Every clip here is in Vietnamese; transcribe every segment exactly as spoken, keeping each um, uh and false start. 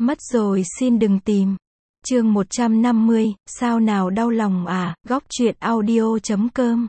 Mất rồi xin đừng tìm. Chương một trăm năm mươi, sao nào đau lòng à, góc truyện audio chấm com.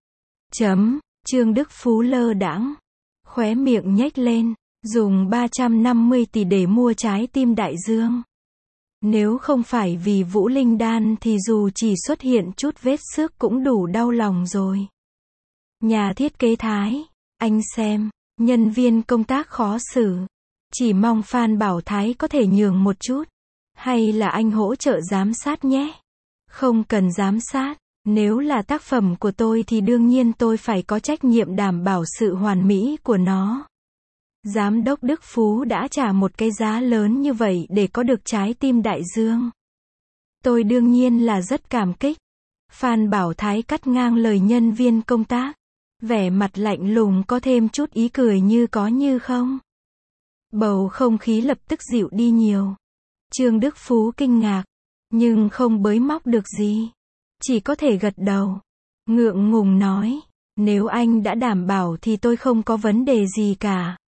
Chấm, Trương Đức Phú lơ đãng, khóe miệng nhếch lên, dùng ba trăm năm mươi tỷ để mua trái tim đại dương. Nếu không phải vì Vũ Linh Đan thì dù chỉ xuất hiện chút vết xước cũng đủ đau lòng rồi. Nhà thiết kế Thái, anh xem, nhân viên công tác khó xử. Chỉ mong Phan Bảo Thái có thể nhường một chút. Hay là anh hỗ trợ giám sát nhé. Không cần giám sát. Nếu là tác phẩm của tôi thì đương nhiên tôi phải có trách nhiệm đảm bảo sự hoàn mỹ của nó. Giám đốc Đức Phú đã trả một cái giá lớn như vậy để có được trái tim đại dương. Tôi đương nhiên là rất cảm kích. Phan Bảo Thái cắt ngang lời nhân viên công tác. Vẻ mặt lạnh lùng có thêm chút ý cười như có như không. Bầu không khí lập tức dịu đi nhiều. Trương Đức Phú kinh ngạc, nhưng không bới móc được gì. Chỉ có thể gật đầu. Ngượng ngùng nói, nếu anh đã đảm bảo thì tôi không có vấn đề gì cả.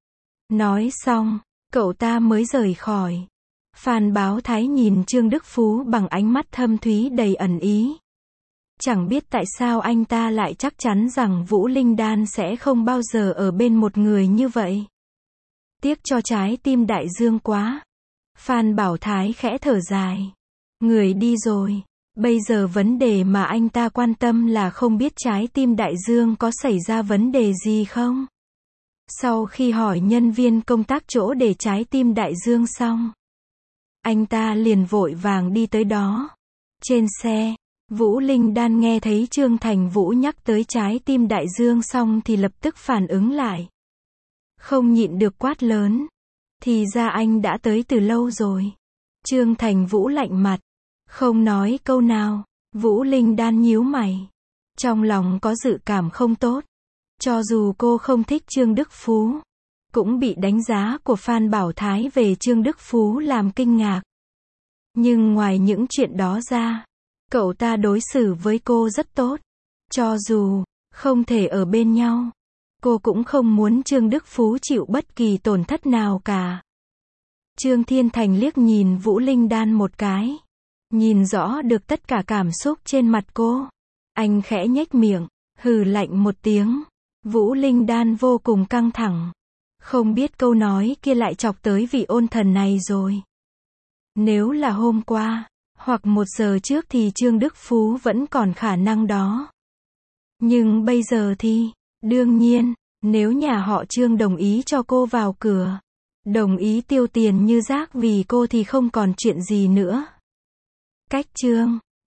Nói xong, cậu ta mới rời khỏi. Phan Bảo Thái nhìn Trương Đức Phú bằng ánh mắt thâm thúy đầy ẩn ý. Chẳng biết tại sao anh ta lại chắc chắn rằng Vũ Linh Đan sẽ không bao giờ ở bên một người như vậy. Tiếc cho trái tim đại dương quá. Phan Bảo Thái khẽ thở dài. Người đi rồi. Bây giờ vấn đề mà anh ta quan tâm là không biết trái tim đại dương có xảy ra vấn đề gì không. Sau khi hỏi nhân viên công tác chỗ để trái tim đại dương xong, anh ta liền vội vàng đi tới đó. Trên xe, Vũ Linh Đan nghe thấy Trương Thành Vũ nhắc tới trái tim đại dương xong thì lập tức phản ứng lại. Không nhịn được quát lớn. Thì ra anh đã tới từ lâu rồi. Trương Thành Vũ lạnh mặt. Không nói câu nào. Vũ Linh Đan nhíu mày. Trong lòng có dự cảm không tốt. Cho dù cô không thích Trương Đức Phú, cũng bị đánh giá của Phan Bảo Thái về Trương Đức Phú làm kinh ngạc. Nhưng ngoài những chuyện đó ra, cậu ta đối xử với cô rất tốt. Cho dù không thể ở bên nhau, cô cũng không muốn Trương Đức Phú chịu bất kỳ tổn thất nào cả. Trương Thiên Thành liếc nhìn Vũ Linh Đan một cái. Nhìn rõ được tất cả cảm xúc trên mặt cô. Anh khẽ nhếch miệng, hừ lạnh một tiếng. Vũ Linh Đan vô cùng căng thẳng. Không biết câu nói kia lại chọc tới vị ôn thần này rồi. Nếu là hôm qua, hoặc một giờ trước thì Trương Đức Phú vẫn còn khả năng đó. Nhưng bây giờ thì, đương nhiên, nếu nhà họ Trương đồng ý cho cô vào cửa, đồng ý tiêu tiền như rác vì cô thì không còn chuyện gì nữa. Cách Trương